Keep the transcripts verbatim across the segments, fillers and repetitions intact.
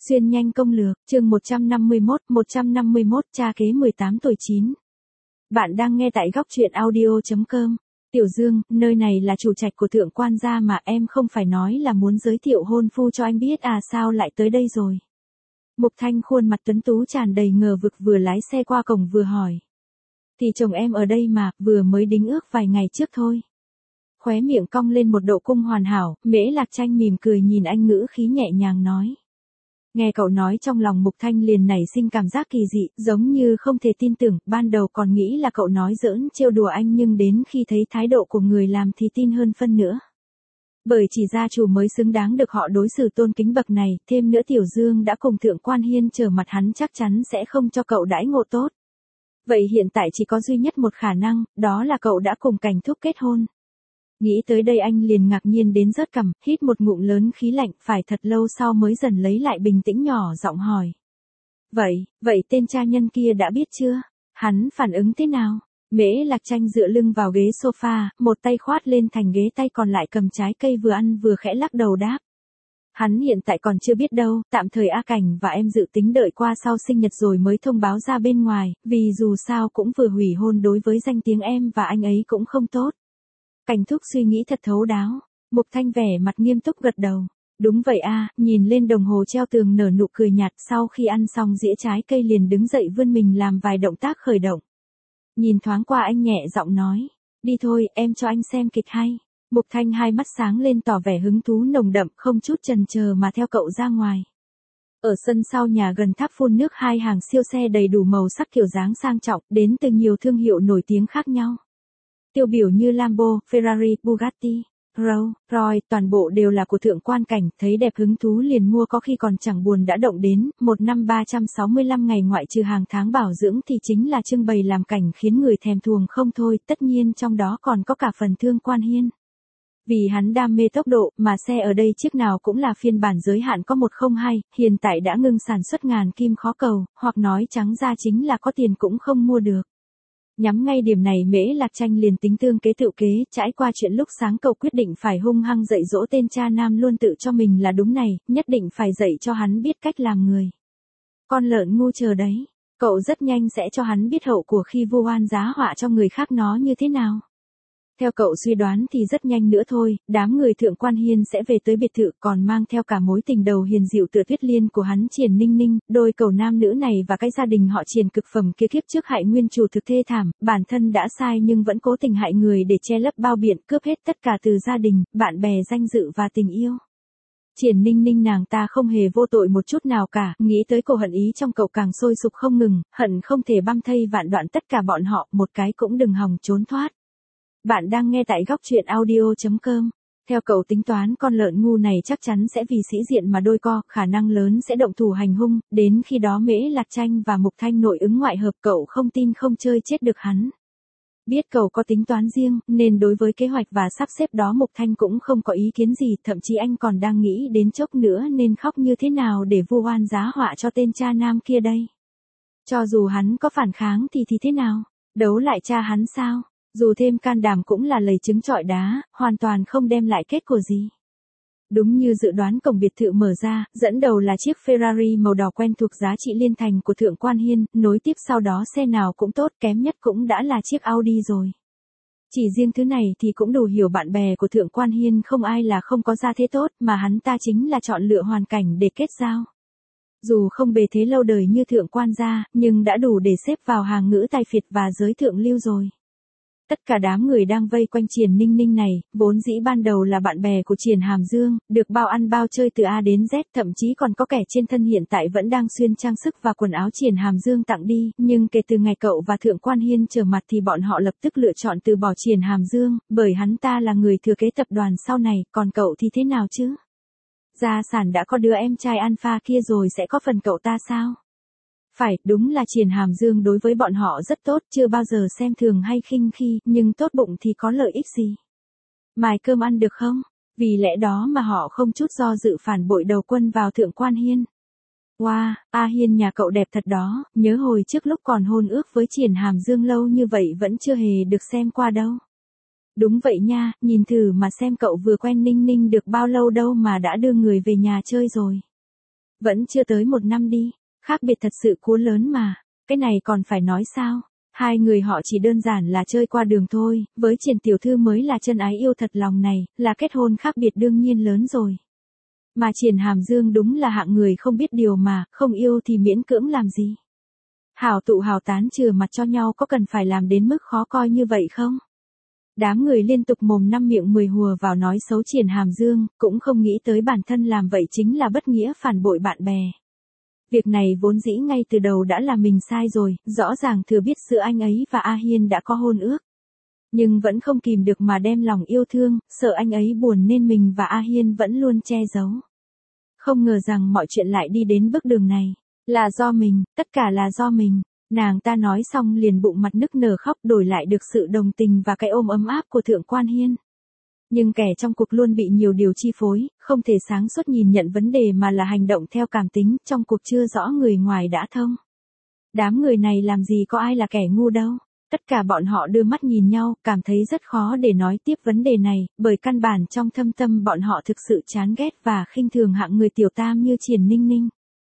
Xuyên nhanh công lược, chương một trăm năm mươi mốt, một trăm năm mươi mốt, cha kế mười tám tuổi chín. Bạn đang nghe tại góc truyện audio chấm com. Tiểu Dương, nơi này là chủ trạch của thượng quan gia mà, em không phải nói là muốn giới thiệu hôn phu cho anh biết à, sao lại tới đây rồi? Mục Thanh khuôn mặt tuấn tú tràn đầy ngờ vực, vừa lái xe qua cổng vừa hỏi. Thì chồng em ở đây mà, vừa mới đính ước vài ngày trước thôi. Khóe miệng cong lên một độ cung hoàn hảo, Mễ Lạc Tranh mỉm cười nhìn anh, ngữ khí nhẹ nhàng nói. Nghe cậu nói trong lòng Mục Thanh liền nảy sinh cảm giác kỳ dị, giống như không thể tin tưởng, ban đầu còn nghĩ là cậu nói giỡn trêu đùa anh, nhưng đến khi thấy thái độ của người làm thì tin hơn phân nữa. Bởi chỉ gia chủ mới xứng đáng được họ đối xử tôn kính bậc này, thêm nữa Tiểu Dương đã cùng thượng quan Hiên trở mặt, hắn chắc chắn sẽ không cho cậu đãi ngộ tốt. Vậy hiện tại chỉ có duy nhất một khả năng, đó là cậu đã cùng Cảnh Thúc kết hôn. Nghĩ tới đây anh liền ngạc nhiên đến rớt cằm, hít một ngụm lớn khí lạnh, phải thật lâu sau mới dần lấy lại bình tĩnh, nhỏ giọng hỏi. Vậy, vậy tên cha nhân kia đã biết chưa? Hắn phản ứng thế nào? Mễ Lạc Tranh dựa lưng vào ghế sofa, một tay khoát lên thành ghế, tay còn lại cầm trái cây vừa ăn vừa khẽ lắc đầu đáp. Hắn hiện tại còn chưa biết đâu, tạm thời A Cảnh và em dự tính đợi qua sau sinh nhật rồi mới thông báo ra bên ngoài, vì dù sao cũng vừa hủy hôn, đối với danh tiếng em và anh ấy cũng không tốt. Cảnh Thúc suy nghĩ thật thấu đáo. Mục Thanh vẻ mặt nghiêm túc gật đầu. Đúng vậy a, nhìn lên đồng hồ treo tường nở nụ cười nhạt, sau khi ăn xong dĩa trái cây liền đứng dậy vươn mình làm vài động tác khởi động. Nhìn thoáng qua anh nhẹ giọng nói. Đi thôi, em cho anh xem kịch hay. Mục Thanh hai mắt sáng lên tỏ vẻ hứng thú nồng đậm, không chút chần chờ mà theo cậu ra ngoài. Ở sân sau nhà gần tháp phun nước, hai hàng siêu xe đầy đủ màu sắc kiểu dáng sang trọng, đến từ nhiều thương hiệu nổi tiếng khác nhau. Tiêu biểu như Lambo, Ferrari, Bugatti, Rolls Royce, toàn bộ đều là của thượng quan Cảnh, thấy đẹp hứng thú liền mua, có khi còn chẳng buồn đã động đến. Một năm ba trăm sáu mươi lăm ngày ngoại trừ hàng tháng bảo dưỡng thì chính là trưng bày làm cảnh khiến người thèm thuồng không thôi, tất nhiên trong đó còn có cả phần thương quan Hiên. Vì hắn đam mê tốc độ, mà xe ở đây chiếc nào cũng là phiên bản giới hạn có một không hai, hiện tại đã ngưng sản xuất, ngàn kim khó cầu, hoặc nói trắng ra chính là có tiền cũng không mua được. Nhắm ngay điểm này, Mễ Lạc Tranh liền tính tương kế tự kế, trải qua chuyện lúc sáng cậu quyết định phải hung hăng dạy dỗ tên cha nam luôn tự cho mình là đúng này, nhất định phải dạy cho hắn biết cách làm người. Con lợn ngu chờ đấy, cậu rất nhanh sẽ cho hắn biết hậu của khi vu oan giá họa cho người khác nó như thế nào. Theo cậu suy đoán thì rất nhanh nữa thôi, đám người thượng quan Hiên sẽ về tới biệt thự, còn mang theo cả mối tình đầu hiền dịu tựa Tuyết Liên của hắn Triển Ninh Ninh, đôi cầu nam nữ này và cái gia đình họ Triển cực phẩm kia kiếp trước hại nguyên chủ thực thê thảm, bản thân đã sai nhưng vẫn cố tình hại người để che lấp bao biện, cướp hết tất cả từ gia đình, bạn bè, danh dự và tình yêu. Triển Ninh Ninh nàng ta không hề vô tội một chút nào cả, nghĩ tới cô hận ý trong cậu càng sôi sục không ngừng, hận không thể băm thây vạn đoạn tất cả bọn họ, một cái cũng đừng hòng trốn thoát. Bạn đang nghe tại góc truyện audio chấm com. Theo cậu tính toán, con lợn ngu này chắc chắn sẽ vì sĩ diện mà đôi co, khả năng lớn sẽ động thủ hành hung, đến khi đó Mễ Lạc Tranh và Mục Thanh nội ứng ngoại hợp, cậu không tin không chơi chết được hắn. Biết cậu có tính toán riêng, nên đối với kế hoạch và sắp xếp đó Mục Thanh cũng không có ý kiến gì, thậm chí anh còn đang nghĩ đến chốc nữa nên khóc như thế nào để vu oan giá họa cho tên cha nam kia đây. Cho dù hắn có phản kháng thì thì thế nào, đấu lại cha hắn sao? Dù thêm can đảm cũng là lầy trứng trọi đá, hoàn toàn không đem lại kết quả gì. Đúng như dự đoán, cổng biệt thự mở ra, dẫn đầu là chiếc Ferrari màu đỏ quen thuộc giá trị liên thành của thượng quan Hiên, nối tiếp sau đó xe nào cũng tốt, kém nhất cũng đã là chiếc Audi rồi. Chỉ riêng thứ này thì cũng đủ hiểu bạn bè của thượng quan Hiên không ai là không có gia thế tốt, mà hắn ta chính là chọn lựa hoàn cảnh để kết giao. Dù không bề thế lâu đời như thượng quan gia, nhưng đã đủ để xếp vào hàng ngữ tài phiệt và giới thượng lưu rồi. Tất cả đám người đang vây quanh Triển Ninh Ninh này, vốn dĩ ban đầu là bạn bè của Triển Hàm Dương, được bao ăn bao chơi từ A đến Z, thậm chí còn có kẻ trên thân hiện tại vẫn đang xuyên trang sức và quần áo Triển Hàm Dương tặng đi, nhưng kể từ ngày cậu và thượng quan Hiên trở mặt thì bọn họ lập tức lựa chọn từ bỏ Triển Hàm Dương, bởi hắn ta là người thừa kế tập đoàn sau này, còn cậu thì thế nào chứ? Gia sản đã có đứa em trai alpha kia rồi, sẽ có phần cậu ta sao? Phải, đúng là Triển Hàm Dương đối với bọn họ rất tốt, chưa bao giờ xem thường hay khinh khi, nhưng tốt bụng thì có lợi ích gì? Mài cơm ăn được không? Vì lẽ đó mà họ không chút do dự phản bội đầu quân vào thượng quan Hiên. Wow, A Hiên nhà cậu đẹp thật đó, nhớ hồi trước lúc còn hôn ước với Triển Hàm Dương lâu như vậy vẫn chưa hề được xem qua đâu. Đúng vậy nha, nhìn thử mà xem cậu vừa quen Ninh Ninh được bao lâu đâu mà đã đưa người về nhà chơi rồi. Vẫn chưa tới một năm đi, khác biệt thật sự quá lớn mà, cái này còn phải nói sao? Hai người họ chỉ đơn giản là chơi qua đường thôi, với Triển tiểu thư mới là chân ái yêu thật lòng này, là kết hôn khác biệt đương nhiên lớn rồi. Mà Triển Hàm Dương đúng là hạng người không biết điều mà, không yêu thì miễn cưỡng làm gì. Hảo tụ hảo tán chừa mặt cho nhau có cần phải làm đến mức khó coi như vậy không? Đám người liên tục mồm năm miệng mười hùa vào nói xấu Triển Hàm Dương, cũng không nghĩ tới bản thân làm vậy chính là bất nghĩa phản bội bạn bè. Việc này vốn dĩ ngay từ đầu đã là mình sai rồi, rõ ràng thừa biết giữa anh ấy và A Hiên đã có hôn ước. Nhưng vẫn không kìm được mà đem lòng yêu thương, sợ anh ấy buồn nên mình và A Hiên vẫn luôn che giấu. Không ngờ rằng mọi chuyện lại đi đến bước đường này. Là do mình, tất cả là do mình. Nàng ta nói xong liền bụng mặt nức nở khóc đổi lại được sự đồng tình và cái ôm ấm áp của Thượng Quan Hiên. Nhưng kẻ trong cuộc luôn bị nhiều điều chi phối, không thể sáng suốt nhìn nhận vấn đề mà là hành động theo cảm tính, trong cuộc chưa rõ người ngoài đã thông. Đám người này làm gì có ai là kẻ ngu đâu. Tất cả bọn họ đưa mắt nhìn nhau, cảm thấy rất khó để nói tiếp vấn đề này, bởi căn bản trong thâm tâm bọn họ thực sự chán ghét và khinh thường hạng người tiểu tam như Triển Ninh Ninh.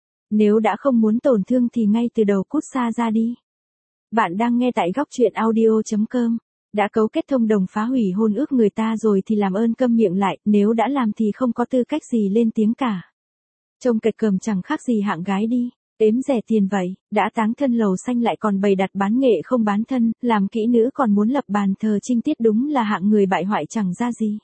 Nếu đã không muốn tổn thương thì ngay từ đầu cút xa ra đi. Bạn đang nghe tại góc truyện audio chấm com. Đã cấu kết thông đồng phá hủy hôn ước người ta rồi thì làm ơn câm miệng lại, nếu đã làm thì không có tư cách gì lên tiếng cả. Trông kịch cờm chẳng khác gì hạng gái đi, đếm rẻ tiền vậy, đã táng thân lầu xanh lại còn bày đặt bán nghệ không bán thân, làm kỹ nữ còn muốn lập bàn thờ trinh tiết đúng là hạng người bại hoại chẳng ra gì.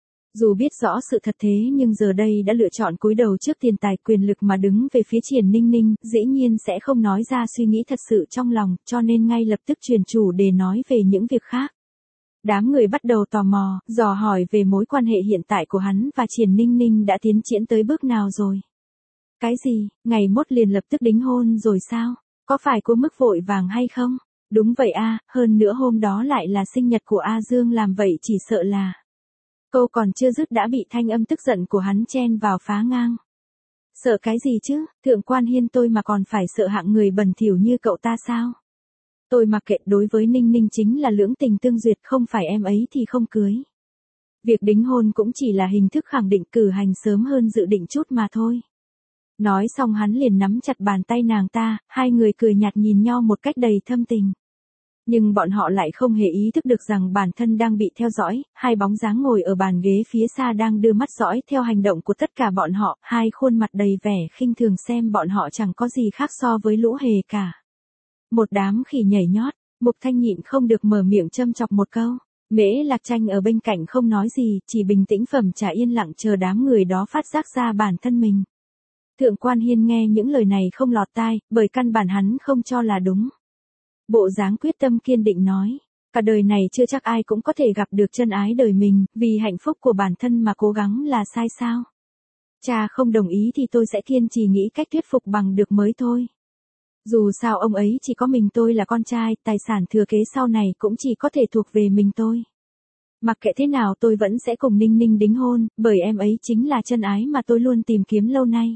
Dù biết rõ sự thật thế nhưng giờ đây đã lựa chọn cúi đầu trước tiền tài quyền lực mà đứng về phía Triển Ninh Ninh, dĩ nhiên sẽ không nói ra suy nghĩ thật sự trong lòng, cho nên ngay lập tức chuyển chủ để nói về những việc khác. Đám người bắt đầu tò mò, dò hỏi về mối quan hệ hiện tại của hắn và Triển Ninh Ninh đã tiến triển tới bước nào rồi. Cái gì, ngày mốt liền lập tức đính hôn rồi sao? Có phải có mức vội vàng hay không? Đúng vậy a, hơn nữa hôm đó lại là sinh nhật của A Dương làm vậy chỉ sợ là... Câu còn chưa dứt đã bị thanh âm tức giận của hắn chen vào phá ngang. Sợ cái gì chứ, Thượng Quan Hiên tôi mà còn phải sợ hạng người bẩn thỉu như cậu ta sao? Tôi mặc kệ, đối với Ninh Ninh chính là lưỡng tình tương duyệt, không phải em ấy thì không cưới. Việc đính hôn cũng chỉ là hình thức khẳng định cử hành sớm hơn dự định chút mà thôi. Nói xong hắn liền nắm chặt bàn tay nàng ta, hai người cười nhạt nhìn nhau một cách đầy thâm tình. Nhưng bọn họ lại không hề ý thức được rằng bản thân đang bị theo dõi, hai bóng dáng ngồi ở bàn ghế phía xa đang đưa mắt dõi theo hành động của tất cả bọn họ, hai khuôn mặt đầy vẻ khinh thường xem bọn họ chẳng có gì khác so với lũ hề cả. Một đám khỉ nhảy nhót, Mục Thanh nhịn không được mở miệng châm chọc một câu. Mễ Lạc Tranh ở bên cạnh không nói gì, chỉ bình tĩnh phẩm trà yên lặng chờ đám người đó phát giác ra bản thân mình. Thượng Quan Hiên nghe những lời này không lọt tai, bởi căn bản hắn không cho là đúng. Bộ dáng quyết tâm kiên định nói, cả đời này chưa chắc ai cũng có thể gặp được chân ái đời mình, vì hạnh phúc của bản thân mà cố gắng là sai sao? Cha không đồng ý thì tôi sẽ kiên trì nghĩ cách thuyết phục bằng được mới thôi. Dù sao ông ấy chỉ có mình tôi là con trai, tài sản thừa kế sau này cũng chỉ có thể thuộc về mình tôi. Mặc kệ thế nào tôi vẫn sẽ cùng Ninh Ninh đính hôn, bởi em ấy chính là chân ái mà tôi luôn tìm kiếm lâu nay.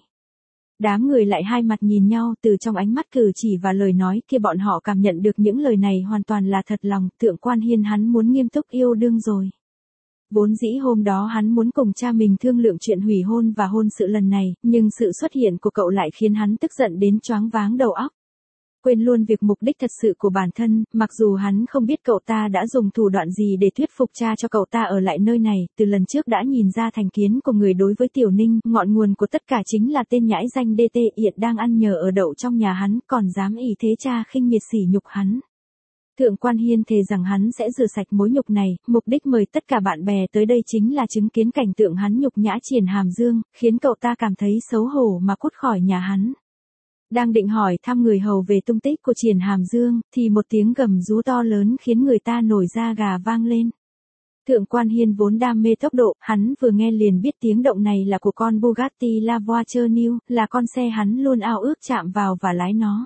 Đám người lại hai mặt nhìn nhau, từ trong ánh mắt cử chỉ và lời nói kia bọn họ cảm nhận được những lời này hoàn toàn là thật lòng. Thượng Quan Hiên hắn muốn nghiêm túc yêu đương rồi. Vốn dĩ hôm đó hắn muốn cùng cha mình thương lượng chuyện hủy hôn và hôn sự lần này, nhưng sự xuất hiện của cậu lại khiến hắn tức giận đến choáng váng đầu óc. Quên luôn việc mục đích thật sự của bản thân, mặc dù hắn không biết cậu ta đã dùng thủ đoạn gì để thuyết phục cha cho cậu ta ở lại nơi này, từ lần trước đã nhìn ra thành kiến của người đối với Tiểu Ninh, ngọn nguồn của tất cả chính là tên nhãi danh đê tê hiện đang ăn nhờ ở đậu trong nhà hắn, còn dám ỷ thế cha khinh miệt sỉ nhục hắn. Thượng Quan Hiên thề rằng hắn sẽ rửa sạch mối nhục này, mục đích mời tất cả bạn bè tới đây chính là chứng kiến cảnh tượng hắn nhục nhã Triển Hàm Dương, khiến cậu ta cảm thấy xấu hổ mà cút khỏi nhà hắn. Đang định hỏi thăm người hầu về tung tích của Triển Hàm Dương, thì một tiếng gầm rú to lớn khiến người ta nổi da gà vang lên. Thượng Quan Hiên vốn đam mê tốc độ, hắn vừa nghe liền biết tiếng động này là của con Bugatti La Voiture New, là con xe hắn luôn ao ước chạm vào và lái nó.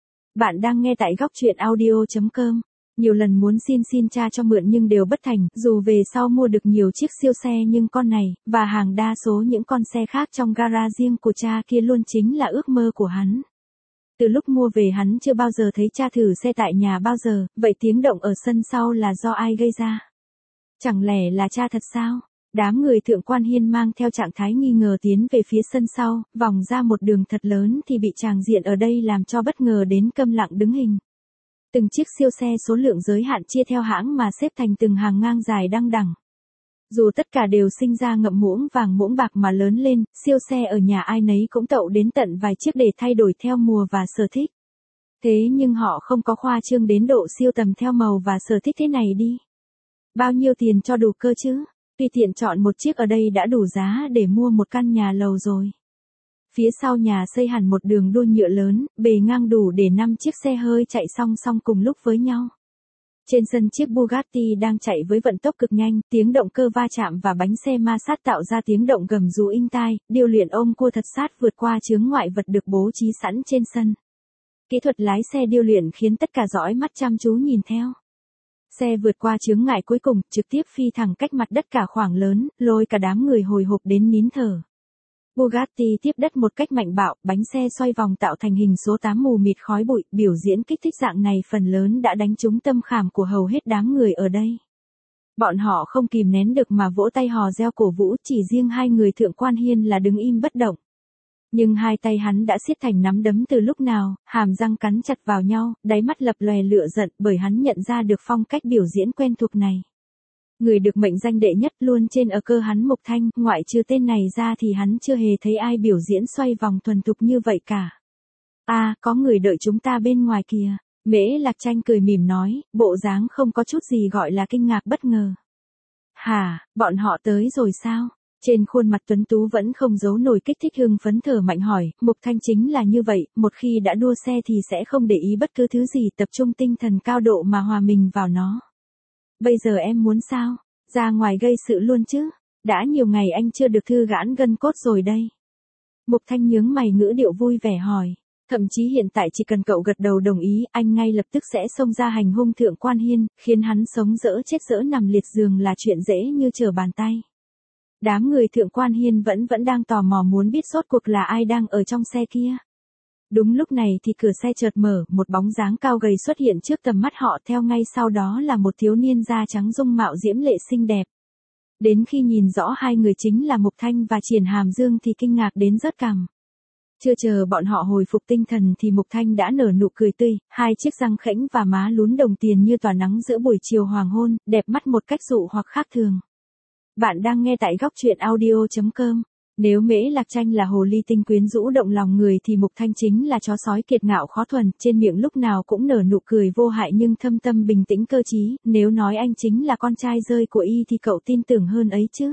Bạn đang nghe tại góc truyện audio chấm com. Nhiều lần muốn xin xin cha cho mượn nhưng đều bất thành, dù về sau mua được nhiều chiếc siêu xe nhưng con này, và hàng đa số những con xe khác trong gara riêng của cha kia luôn chính là ước mơ của hắn. Từ lúc mua về hắn chưa bao giờ thấy cha thử xe tại nhà bao giờ, vậy tiếng động ở sân sau là do ai gây ra? Chẳng lẽ là cha thật sao? Đám người Thượng Quan Hiên mang theo trạng thái nghi ngờ tiến về phía sân sau, vòng ra một đường thật lớn thì bị tràng diện ở đây làm cho bất ngờ đến câm lặng đứng hình. Từng chiếc siêu xe số lượng giới hạn chia theo hãng mà xếp thành từng hàng ngang dài đăng đẳng. Dù tất cả đều sinh ra ngậm muỗng vàng muỗng bạc mà lớn lên, siêu xe ở nhà ai nấy cũng tậu đến tận vài chiếc để thay đổi theo mùa và sở thích. Thế nhưng họ không có khoa trương đến độ siêu tầm theo màu và sở thích thế này đi. Bao nhiêu tiền cho đủ cơ chứ? Tùy tiện chọn một chiếc ở đây đã đủ giá để mua một căn nhà lầu rồi. Phía sau nhà xây hẳn một đường đua nhựa lớn, bề ngang đủ để năm chiếc xe hơi chạy song song cùng lúc với nhau. Trên sân chiếc Bugatti đang chạy với vận tốc cực nhanh, tiếng động cơ va chạm và bánh xe ma sát tạo ra tiếng động gầm rú inh tai, điêu luyện ôm cua thật sát vượt qua chướng ngoại vật được bố trí sẵn trên sân. Kỹ thuật lái xe điêu luyện khiến tất cả dõi mắt chăm chú nhìn theo. Xe vượt qua chướng ngại cuối cùng, trực tiếp phi thẳng cách mặt đất cả khoảng lớn, lôi cả đám người hồi hộp đến nín thở. Bugatti tiếp đất một cách mạnh bạo, bánh xe xoay vòng tạo thành hình số tám mù mịt khói bụi, biểu diễn kích thích dạng này phần lớn đã đánh trúng tâm khảm của hầu hết đám người ở đây. Bọn họ không kìm nén được mà vỗ tay hò reo cổ vũ, chỉ riêng hai người Thượng Quan Hiên là đứng im bất động. Nhưng hai tay hắn đã siết thành nắm đấm từ lúc nào, hàm răng cắn chặt vào nhau, đáy mắt lập lòe lửa giận bởi hắn nhận ra được phong cách biểu diễn quen thuộc này. Người được mệnh danh đệ nhất luôn trên ở cơ hắn Mục Thanh, ngoại trừ tên này ra thì hắn chưa hề thấy ai biểu diễn xoay vòng thuần thục như vậy cả. À, có người đợi chúng ta bên ngoài kìa. Mễ Lạc Tranh cười mỉm nói, bộ dáng không có chút gì gọi là kinh ngạc bất ngờ. Hả, bọn họ tới rồi sao? Trên khuôn mặt tuấn tú vẫn không giấu nổi kích thích hưng phấn thở mạnh hỏi, Mục Thanh chính là như vậy, một khi đã đua xe thì sẽ không để ý bất cứ thứ gì, tập trung tinh thần cao độ mà hòa mình vào nó. Bây giờ em muốn sao? Ra ngoài gây sự luôn chứ? Đã nhiều ngày anh chưa được thư giãn gân cốt rồi đây. Mục Thanh nhướng mày ngữ điệu vui vẻ hỏi. Thậm chí hiện tại chỉ cần cậu gật đầu đồng ý, anh ngay lập tức sẽ xông ra hành hung Thượng Quan Hiên, khiến hắn sống dỡ chết dỡ nằm liệt giường là chuyện dễ như trở bàn tay. Đám người Thượng Quan Hiên vẫn vẫn đang tò mò muốn biết rốt cuộc là ai đang ở trong xe kia. Đúng lúc này thì cửa xe chợt mở, một bóng dáng cao gầy xuất hiện trước tầm mắt họ, theo ngay sau đó là một thiếu niên da trắng dung mạo diễm lệ xinh đẹp. Đến khi nhìn rõ hai người chính là Mục Thanh và Triển Hàm Dương thì kinh ngạc đến rớt cằm. Chưa chờ bọn họ hồi phục tinh thần thì Mục Thanh đã nở nụ cười tươi, hai chiếc răng khểnh và má lún đồng tiền như tỏa nắng giữa buổi chiều hoàng hôn, đẹp mắt một cách dụ hoặc khác thường. Bạn đang nghe tại góc truyện audio chấm com. Nếu Mễ Lạc Tranh là hồ ly tinh quyến rũ động lòng người thì Mục Thanh chính là chó sói kiệt ngạo khó thuần, trên miệng lúc nào cũng nở nụ cười vô hại nhưng thâm tâm bình tĩnh cơ trí, nếu nói anh chính là con trai rơi của y thì cậu tin tưởng hơn ấy chứ.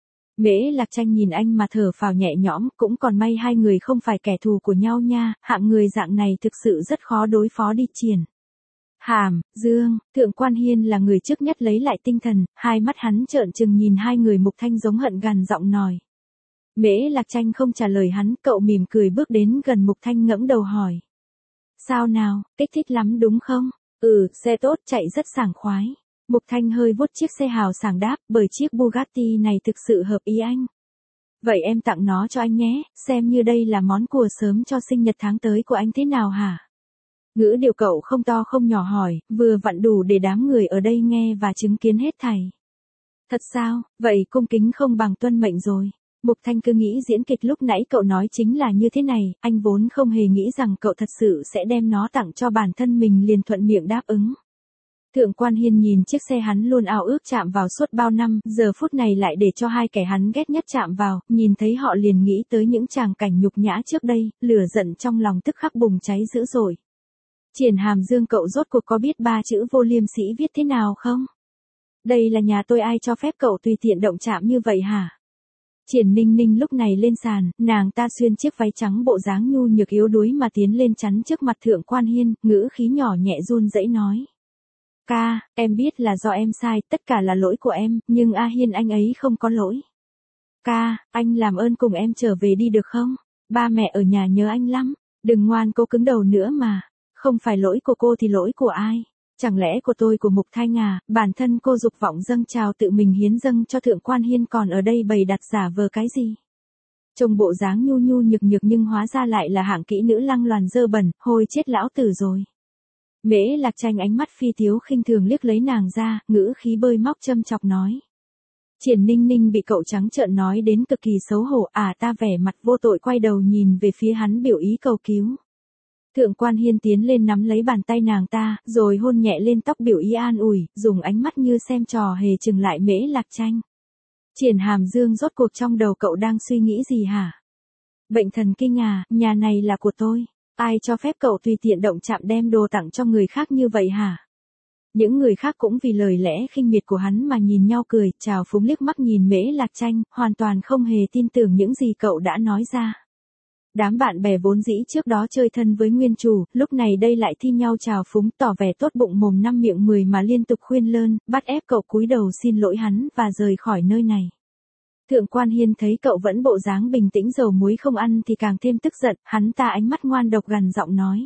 Mễ Lạc Tranh nhìn anh mà thở phào nhẹ nhõm, cũng còn may hai người không phải kẻ thù của nhau nha, hạng người dạng này thực sự rất khó đối phó đi. Triển Hàm Dương, Thượng Quan Hiên là người trước nhất lấy lại tinh thần, hai mắt hắn trợn trừng nhìn hai người Mục Thanh giống hận gằn giọng nói. Mễ Lạc Tranh không trả lời hắn, cậu mỉm cười bước đến gần Mục Thanh ngẫm đầu hỏi. Sao nào, kích thích lắm đúng không? Ừ, xe tốt, chạy rất sảng khoái. Mục Thanh hơi vuốt chiếc xe hào sảng đáp, bởi chiếc Bugatti này thực sự hợp ý anh. Vậy em tặng nó cho anh nhé, xem như đây là món quà sớm cho sinh nhật tháng tới của anh thế nào hả? Ngữ điệu cậu không to không nhỏ hỏi, vừa vặn đủ để đám người ở đây nghe và chứng kiến hết thảy. Thật sao, vậy cung kính không bằng tuân mệnh rồi. Mục Thanh cứ nghĩ diễn kịch lúc nãy cậu nói chính là như thế này, anh vốn không hề nghĩ rằng cậu thật sự sẽ đem nó tặng cho bản thân mình, liền thuận miệng đáp ứng. Thượng Quan Hiên nhìn chiếc xe hắn luôn ao ước chạm vào suốt bao năm, giờ phút này lại để cho hai kẻ hắn ghét nhất chạm vào, nhìn thấy họ liền nghĩ tới những tràng cảnh nhục nhã trước đây, lửa giận trong lòng tức khắc bùng cháy dữ dội. Triển Hàm Dương, cậu rốt cuộc có biết ba chữ vô liêm sỉ viết thế nào không? Đây là nhà tôi, ai cho phép cậu tùy tiện động chạm như vậy hả? Triển Ninh Ninh lúc này lên sàn, nàng ta xuyên chiếc váy trắng bộ dáng nhu nhược yếu đuối mà tiến lên chắn trước mặt Thượng Quan Hiên, ngữ khí nhỏ nhẹ run rẩy nói. Ca, em biết là do em sai, tất cả là lỗi của em, nhưng A Hiên anh ấy không có lỗi. Ca, anh làm ơn cùng em trở về đi được không? Ba mẹ ở nhà nhớ anh lắm, đừng ngoan cố cứng đầu nữa mà. Không phải lỗi của cô thì lỗi của ai? Chẳng lẽ của tôi, của Mục Thanh à? Bản thân cô dục vọng dâng trào tự mình hiến dâng cho Thượng Quan Hiên, còn ở đây bày đặt giả vờ cái gì? Trông bộ dáng nhu nhu nhược nhược nhưng hóa ra lại là hạng kỹ nữ lăng loàn dơ bẩn, hôi chết lão tử rồi. Mễ Lạc Tranh ánh mắt phi tiếu khinh thường liếc lấy nàng ra, ngữ khí bơi móc châm chọc nói. Triển Ninh Ninh bị cậu trắng trợn nói đến cực kỳ xấu hổ, à ta vẻ mặt vô tội quay đầu nhìn về phía hắn biểu ý cầu cứu. Thượng quan Hiên tiến lên nắm lấy bàn tay nàng ta, rồi hôn nhẹ lên tóc biểu ý an ủi, dùng ánh mắt như xem trò hề chừng lại Mễ Lạc Tranh. Triển Hàm Dương rốt cuộc trong đầu cậu đang suy nghĩ gì hả? Bệnh thần kinh à, nhà này là của tôi, ai cho phép cậu tùy tiện động chạm đem đồ tặng cho người khác như vậy hả? Những người khác cũng vì lời lẽ khinh miệt của hắn mà nhìn nhau cười, trào phúng liếc mắt nhìn Mễ Lạc Tranh, hoàn toàn không hề tin tưởng những gì cậu đã nói ra. Đám bạn bè vốn dĩ trước đó chơi thân với nguyên chủ, lúc này đây lại thi nhau trào phúng tỏ vẻ tốt bụng mồm năm miệng mười mà liên tục khuyên lơn, bắt ép cậu cúi đầu xin lỗi hắn và rời khỏi nơi này. Thượng quan Hiên thấy cậu vẫn bộ dáng bình tĩnh dầu muối không ăn thì càng thêm tức giận, hắn ta ánh mắt ngoan độc gằn giọng nói.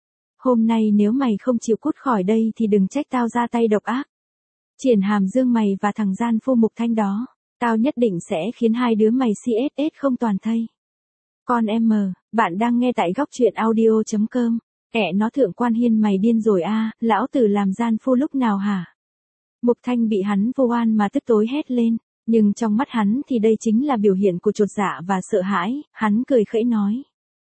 Hôm nay nếu mày không chịu cút khỏi đây thì đừng trách tao ra tay độc ác. Triển Hàm Dương mày và thằng gian phu Mục Thanh đó, tao nhất định sẽ khiến hai đứa mày xê ét ét không toàn thây. Con em mờ, bạn đang nghe tại góc truyện audio chấm com. Ẹ nó Thượng quan Hiên mày điên rồi a, à, lão tử làm gian phu lúc nào hả? Mục Thanh bị hắn vô oan mà tức tối hét lên, nhưng trong mắt hắn thì đây chính là biểu hiện của chột dạ và sợ hãi, hắn cười khẩy nói.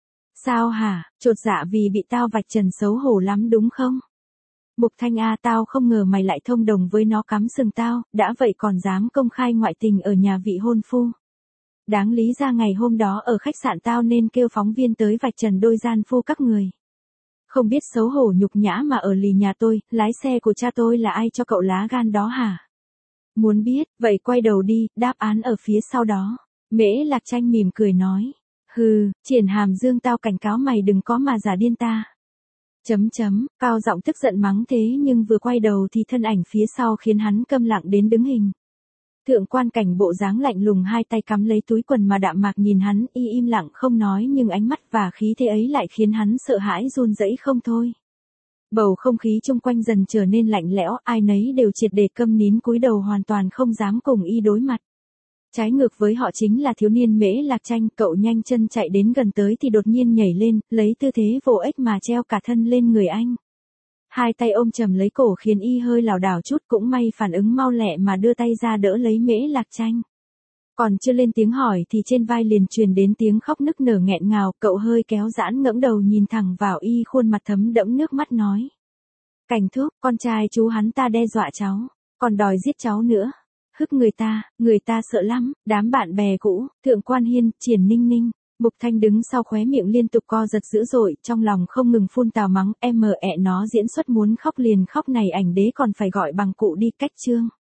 Sao hả, chột dạ vì bị tao vạch trần xấu hổ lắm đúng không? Mục Thanh a, tao không ngờ mày lại thông đồng với nó cắm sừng tao, đã vậy còn dám công khai ngoại tình ở nhà vị hôn phu. Đáng lý ra ngày hôm đó ở khách sạn tao nên kêu phóng viên tới vạch trần đôi gian phu các người. Không biết xấu hổ nhục nhã mà ở lì nhà tôi, lái xe của cha tôi là ai cho cậu lá gan đó hả? Muốn biết, vậy quay đầu đi, đáp án ở phía sau đó. Mễ Lạc Tranh mỉm cười nói. Hừ, Triển Hàm Dương tao cảnh cáo mày đừng có mà giả điên ta. Chấm chấm, cao giọng tức giận mắng thế nhưng vừa quay đầu thì thân ảnh phía sau khiến hắn câm lặng đến đứng hình. Thượng quan Cảnh bộ dáng lạnh lùng hai tay cắm lấy túi quần mà đạm mạc nhìn hắn y im lặng không nói nhưng ánh mắt và khí thế ấy lại khiến hắn sợ hãi run rẩy không thôi. Bầu không khí chung quanh dần trở nên lạnh lẽo, ai nấy đều triệt để câm nín cúi đầu hoàn toàn không dám cùng y đối mặt. Trái ngược với họ chính là thiếu niên Mễ Lạc Tranh, cậu nhanh chân chạy đến gần tới thì đột nhiên nhảy lên, lấy tư thế vồ ếch mà treo cả thân lên người anh. Hai tay ôm chầm lấy cổ khiến y hơi lảo đảo chút, cũng may phản ứng mau lẹ mà đưa tay ra đỡ lấy Mễ Lạc Tranh. Còn chưa lên tiếng hỏi thì trên vai liền truyền đến tiếng khóc nức nở nghẹn ngào, cậu hơi kéo giãn ngẩng đầu nhìn thẳng vào y, khuôn mặt thấm đẫm nước mắt nói. Cảnh thúc, con trai chú hắn ta đe dọa cháu, còn đòi giết cháu nữa. Hức người ta, người ta sợ lắm, đám bạn bè cũ, Thượng quan Hiên, Triển Ninh Ninh. Mục Thanh đứng sau khóe miệng liên tục co giật dữ dội, trong lòng không ngừng phun tào mắng, em mờ ẹ nó diễn xuất muốn khóc liền khóc này ảnh đế còn phải gọi bằng cụ đi cách chương.